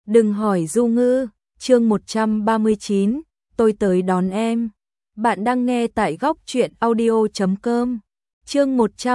Đừng hỏi Du Ngư, chương 139, tôi tới đón em. Bạn đang nghe tại góc truyện audio.com. Chương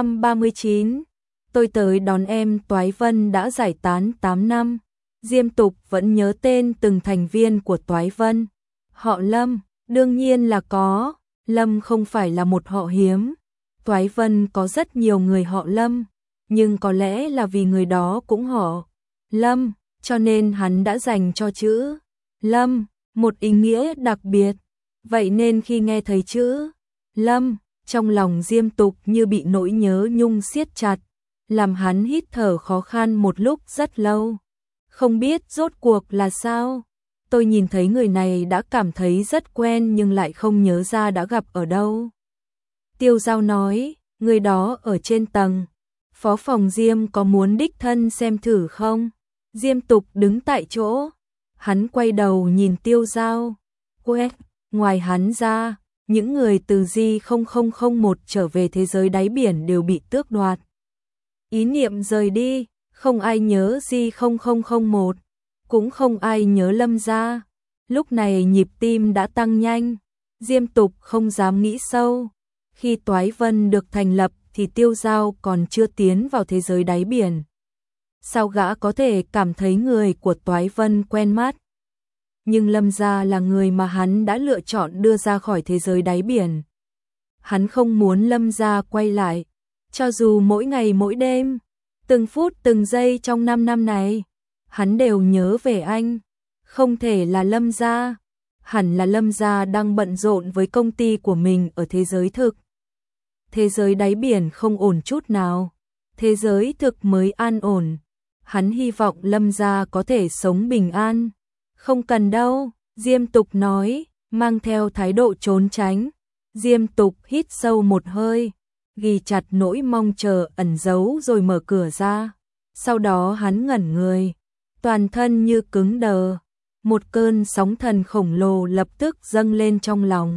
139, tôi tới đón em. Toái Vân đã giải tán 8 năm. Diêm Tục vẫn nhớ tên từng thành viên của Toái Vân. Họ Lâm, đương nhiên là có. Lâm không phải là một họ hiếm. Toái Vân có rất nhiều người họ Lâm, nhưng có lẽ là vì người đó cũng họ Lâm, cho nên hắn đã dành cho chữ Lâm một ý nghĩa đặc biệt. Vậy nên khi nghe thấy chữ Lâm, trong lòng Diêm Tục như bị nỗi nhớ nhung siết chặt, làm hắn hít thở khó khăn một lúc rất lâu. Không biết rốt cuộc là sao? Tôi nhìn thấy người này đã cảm thấy rất quen nhưng lại không nhớ ra đã gặp ở đâu. Tiêu Giao nói, người đó ở trên tầng. Phó phòng Diêm có muốn đích thân xem thử không? Diêm Tục đứng tại chỗ. Hắn quay đầu nhìn Tiêu Giao. Quét, ngoài hắn ra, những người từ Di0001 trở về thế giới đáy biển đều bị tước đoạt. Ý niệm rời đi, không ai nhớ Di0001, cũng không ai nhớ Lâm gia. Lúc này nhịp tim đã tăng nhanh. Diêm Tục không dám nghĩ sâu. Khi Toái Vân được thành lập thì Tiêu Giao còn chưa tiến vào thế giới đáy biển. Sao gã có thể cảm thấy người của Toái Vân quen mắt? Nhưng Lâm gia là người mà hắn đã lựa chọn đưa ra khỏi thế giới đáy biển. Hắn không muốn Lâm gia quay lại, cho dù mỗi ngày mỗi đêm, từng phút từng giây trong 5 năm này, hắn đều nhớ về anh. Không thể là Lâm gia, hẳn là Lâm gia đang bận rộn với công ty của mình ở thế giới thực. Thế giới đáy biển không ổn chút nào, thế giới thực mới an ổn. Hắn hy vọng Lâm gia có thể sống bình an. Không cần đâu, Diêm Tục nói, mang theo thái độ trốn tránh. Diêm Tục hít sâu một hơi, ghi chặt nỗi mong chờ ẩn giấu rồi mở cửa ra. Sau đó hắn ngẩn người, toàn thân như cứng đờ. Một cơn sóng thần khổng lồ lập tức dâng lên trong lòng.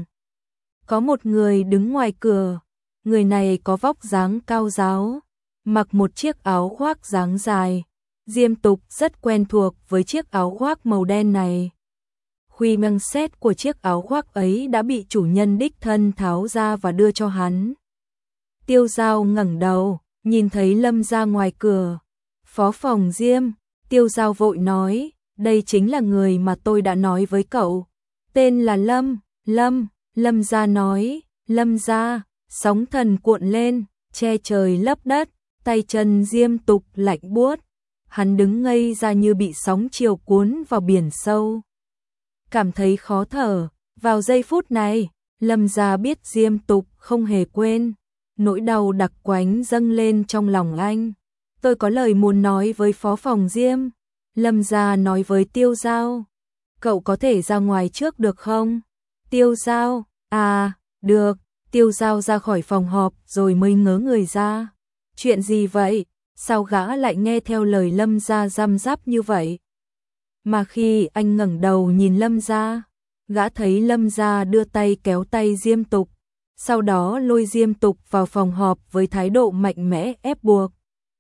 Có một người đứng ngoài cửa. Người này có vóc dáng cao ráo, mặc một chiếc áo khoác dáng dài. Diêm Tục rất quen thuộc với chiếc áo khoác màu đen này. Khuy măng xét của chiếc áo khoác ấy đã bị chủ nhân đích thân tháo ra và đưa cho hắn. Tiêu Giao ngẩng đầu, nhìn thấy Lâm ra ngoài cửa. Phó phòng Diêm, Tiêu Giao vội nói, đây chính là người mà tôi đã nói với cậu. Tên là Lâm. Lâm ra nói, Lâm ra. Sóng thần cuộn lên, che trời lấp đất, tay chân Diêm Tục lạnh buốt. Hắn đứng ngây ra như bị sóng chiều cuốn vào biển sâu. Cảm thấy khó thở, vào giây phút này, Lâm gia biết Diêm Tục không hề quên. Nỗi đau đặc quánh dâng lên trong lòng anh. Tôi có lời muốn nói với phó phòng Diêm. Lâm gia nói với Tiêu Giao. Cậu có thể ra ngoài trước được không? Tiêu Giao, à, được. Tiêu Giao ra khỏi phòng họp rồi mới ngớ người ra. Chuyện gì vậy? Sao gã lại nghe theo lời Lâm gia răm rắp như vậy? Mà khi anh ngẩng đầu nhìn Lâm gia, gã thấy Lâm gia đưa tay kéo tay Diêm Tục, sau đó lôi Diêm Tục vào phòng họp với thái độ mạnh mẽ ép buộc.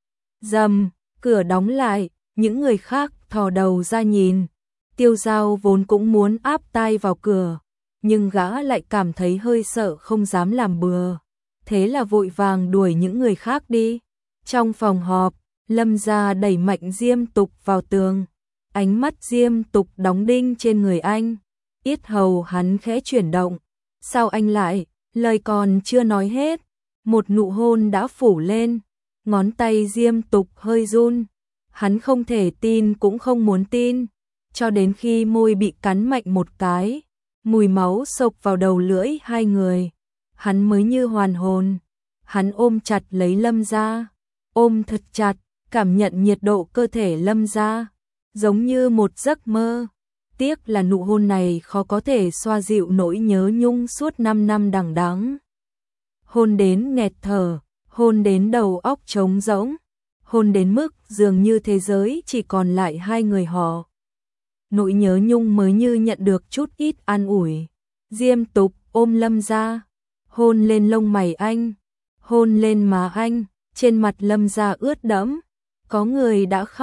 Rầm, cửa đóng lại, những người khác thò đầu ra nhìn. Tiêu Giao vốn cũng muốn áp tai vào cửa, nhưng gã lại cảm thấy hơi sợ không dám làm bừa. Thế là vội vàng đuổi những người khác đi. Trong phòng họp, Lâm gia đẩy mạnh Diêm Tục vào tường. Ánh mắt Diêm Tục đóng đinh trên người anh. Yết hầu hắn khẽ chuyển động. Sao anh lại, lời còn chưa nói hết. Một nụ hôn đã phủ lên. Ngón tay Diêm Tục hơi run. Hắn không thể tin cũng không muốn tin. Cho đến khi môi bị cắn mạnh một cái, mùi máu xộc vào đầu lưỡi hai người, hắn mới như hoàn hồn. Hắn ôm chặt lấy Lâm gia, ôm thật chặt, cảm nhận nhiệt độ cơ thể Lâm gia, giống như một giấc mơ. Tiếc là nụ hôn này khó có thể xoa dịu nỗi nhớ nhung suốt 5 năm đằng đẵng. Hôn đến nghẹt thở, hôn đến đầu óc trống rỗng, hôn đến mức dường như thế giới chỉ còn lại hai người họ. Nỗi nhớ nhung mới như nhận được chút ít an ủi. Diêm Tục ôm Lâm gia, hôn lên lông mày anh, hôn lên má anh, trên mặt Lâm gia ướt đẫm. Có người đã khóc,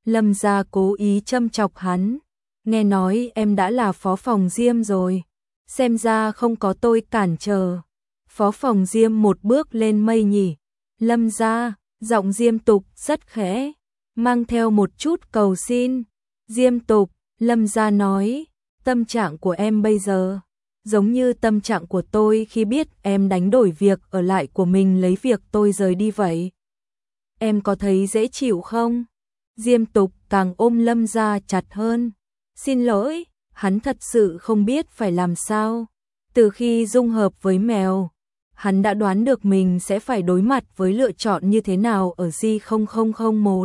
Lâm Gia cố ý châm chọc hắn. Nghe nói em đã là phó phòng Diêm rồi. Xem ra không có tôi cản trở. Phó phòng Diêm một bước lên mây nhỉ. Lâm Gia, giọng Diêm Tục rất khẽ, mang theo một chút cầu xin. Diêm Tục, Lâm Gia nói, tâm trạng của em bây giờ giống như tâm trạng của tôi khi biết em đánh đổi việc ở lại của mình lấy việc tôi rời đi vậy. Em có thấy dễ chịu không? Diêm Tục càng ôm Lâm Gia chặt hơn. Xin lỗi, hắn thật sự không biết phải làm sao. Từ khi dung hợp với mèo, hắn đã đoán được mình sẽ phải đối mặt với lựa chọn như thế nào ở J0001.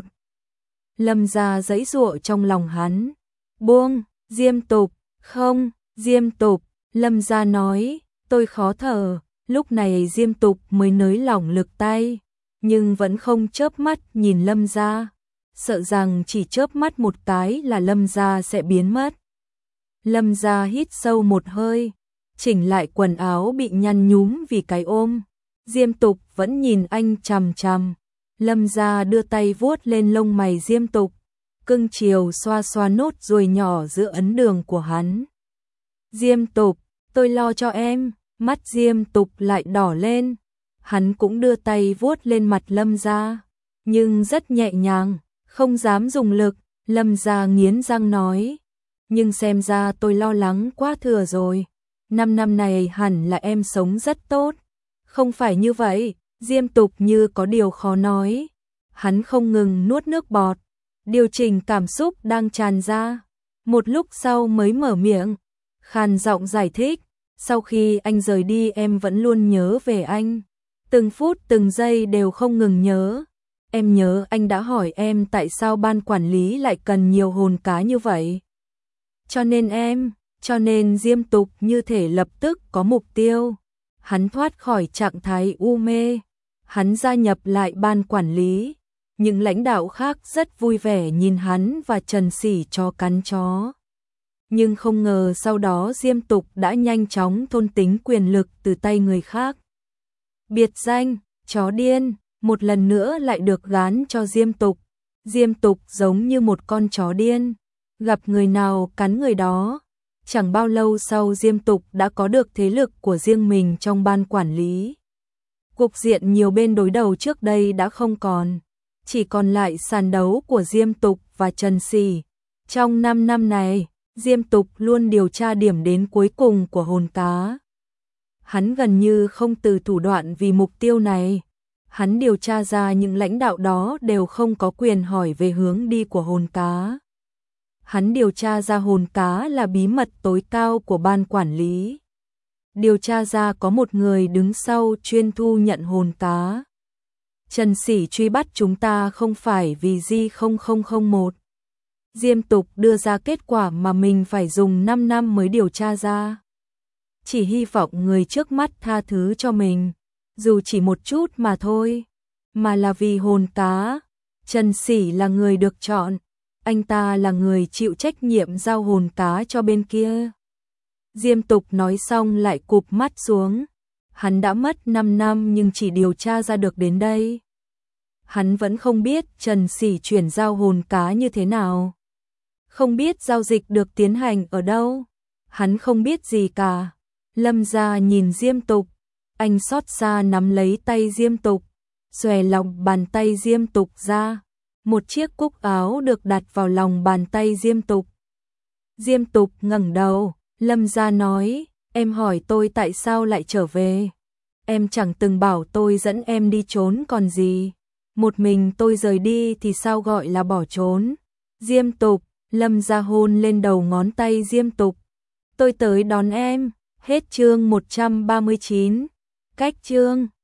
Lâm Gia giãy giụa trong lòng hắn. Buông, Diêm Tục, không, Diêm Tục, Lâm Gia nói, tôi khó thở. Lúc này Diêm Tục mới nới lỏng lực tay, nhưng vẫn không chớp mắt nhìn Lâm Gia, sợ rằng chỉ chớp mắt một cái là Lâm Gia sẽ biến mất. Lâm Gia hít sâu một hơi, chỉnh lại quần áo bị nhăn nhúm vì cái ôm. Diêm Tục vẫn nhìn anh chằm chằm. Lâm Gia đưa tay vuốt lên lông mày Diêm Tục, cưng chiều xoa xoa nốt ruồi nhỏ giữa ấn đường của hắn. Diêm Tục, tôi lo cho em. Mắt Diêm Tục lại đỏ lên. Hắn cũng đưa tay vuốt lên mặt Lâm Gia, nhưng rất nhẹ nhàng, không dám dùng lực. Lâm Gia nghiến răng nói, nhưng xem ra tôi lo lắng quá thừa rồi. 5 năm này hẳn là em sống rất tốt. Không phải như vậy. Diêm Tục như có điều khó nói. Hắn không ngừng nuốt nước bọt, điều chỉnh cảm xúc đang tràn ra. Một lúc sau mới mở miệng, khàn giọng giải thích. Sau khi anh rời đi em vẫn luôn nhớ về anh. Từng phút từng giây đều không ngừng nhớ. Em nhớ anh đã hỏi em tại sao ban quản lý lại cần nhiều hồn cá như vậy. Cho nên Diêm Tục như thể lập tức có mục tiêu. Hắn thoát khỏi trạng thái u mê. Hắn gia nhập lại ban quản lý. Những lãnh đạo khác rất vui vẻ nhìn hắn và Trần Sỉ cho cắn chó. Nhưng không ngờ sau đó Diêm Tục đã nhanh chóng thôn tính quyền lực từ tay người khác. Biệt danh, chó điên, một lần nữa lại được gán cho Diêm Tục. Diêm Tục giống như một con chó điên, gặp người nào cắn người đó. Chẳng bao lâu sau Diêm Tục đã có được thế lực của riêng mình trong ban quản lý. Cục diện nhiều bên đối đầu trước đây đã không còn, chỉ còn lại sàn đấu của Diêm Tục và Trần Sỉ. Trong 5 năm này, Diêm Tục luôn điều tra điểm đến cuối cùng của hồn cá. Hắn gần như không từ thủ đoạn vì mục tiêu này. Hắn điều tra ra những lãnh đạo đó đều không có quyền hỏi về hướng đi của hồn cá. Hắn điều tra ra hồn cá là bí mật tối cao của ban quản lý. Điều tra ra có một người đứng sau chuyên thu nhận hồn cá. Trần Sỉ truy bắt chúng ta không phải vì J0001. Diêm Tục đưa ra kết quả mà mình phải dùng 5 năm mới điều tra ra. Chỉ hy vọng người trước mắt tha thứ cho mình, dù chỉ một chút mà thôi, mà là vì hồn cá. Trần Sỉ là người được chọn, anh ta là người chịu trách nhiệm giao hồn cá cho bên kia. Diêm Tục nói xong lại cụp mắt xuống. Hắn đã mất 5 năm nhưng chỉ điều tra ra được đến đây. Hắn vẫn không biết Trần Sỉ chuyển giao hồn cá như thế nào. Không biết giao dịch được tiến hành ở đâu. Hắn không biết gì cả. Lâm Gia nhìn Diêm Tục. Anh xót xa nắm lấy tay Diêm Tục, xòe lòng bàn tay Diêm Tục ra. Một chiếc cúc áo được đặt vào lòng bàn tay Diêm Tục. Diêm Tục ngẩng đầu. Lâm Gia nói, em hỏi tôi tại sao lại trở về. Em chẳng từng bảo tôi dẫn em đi trốn còn gì. Một mình tôi rời đi thì sao gọi là bỏ trốn. Diêm Tục, Lâm Gia hôn lên đầu ngón tay Diêm Tục. Tôi tới đón em. Hết chương 139. Cách chương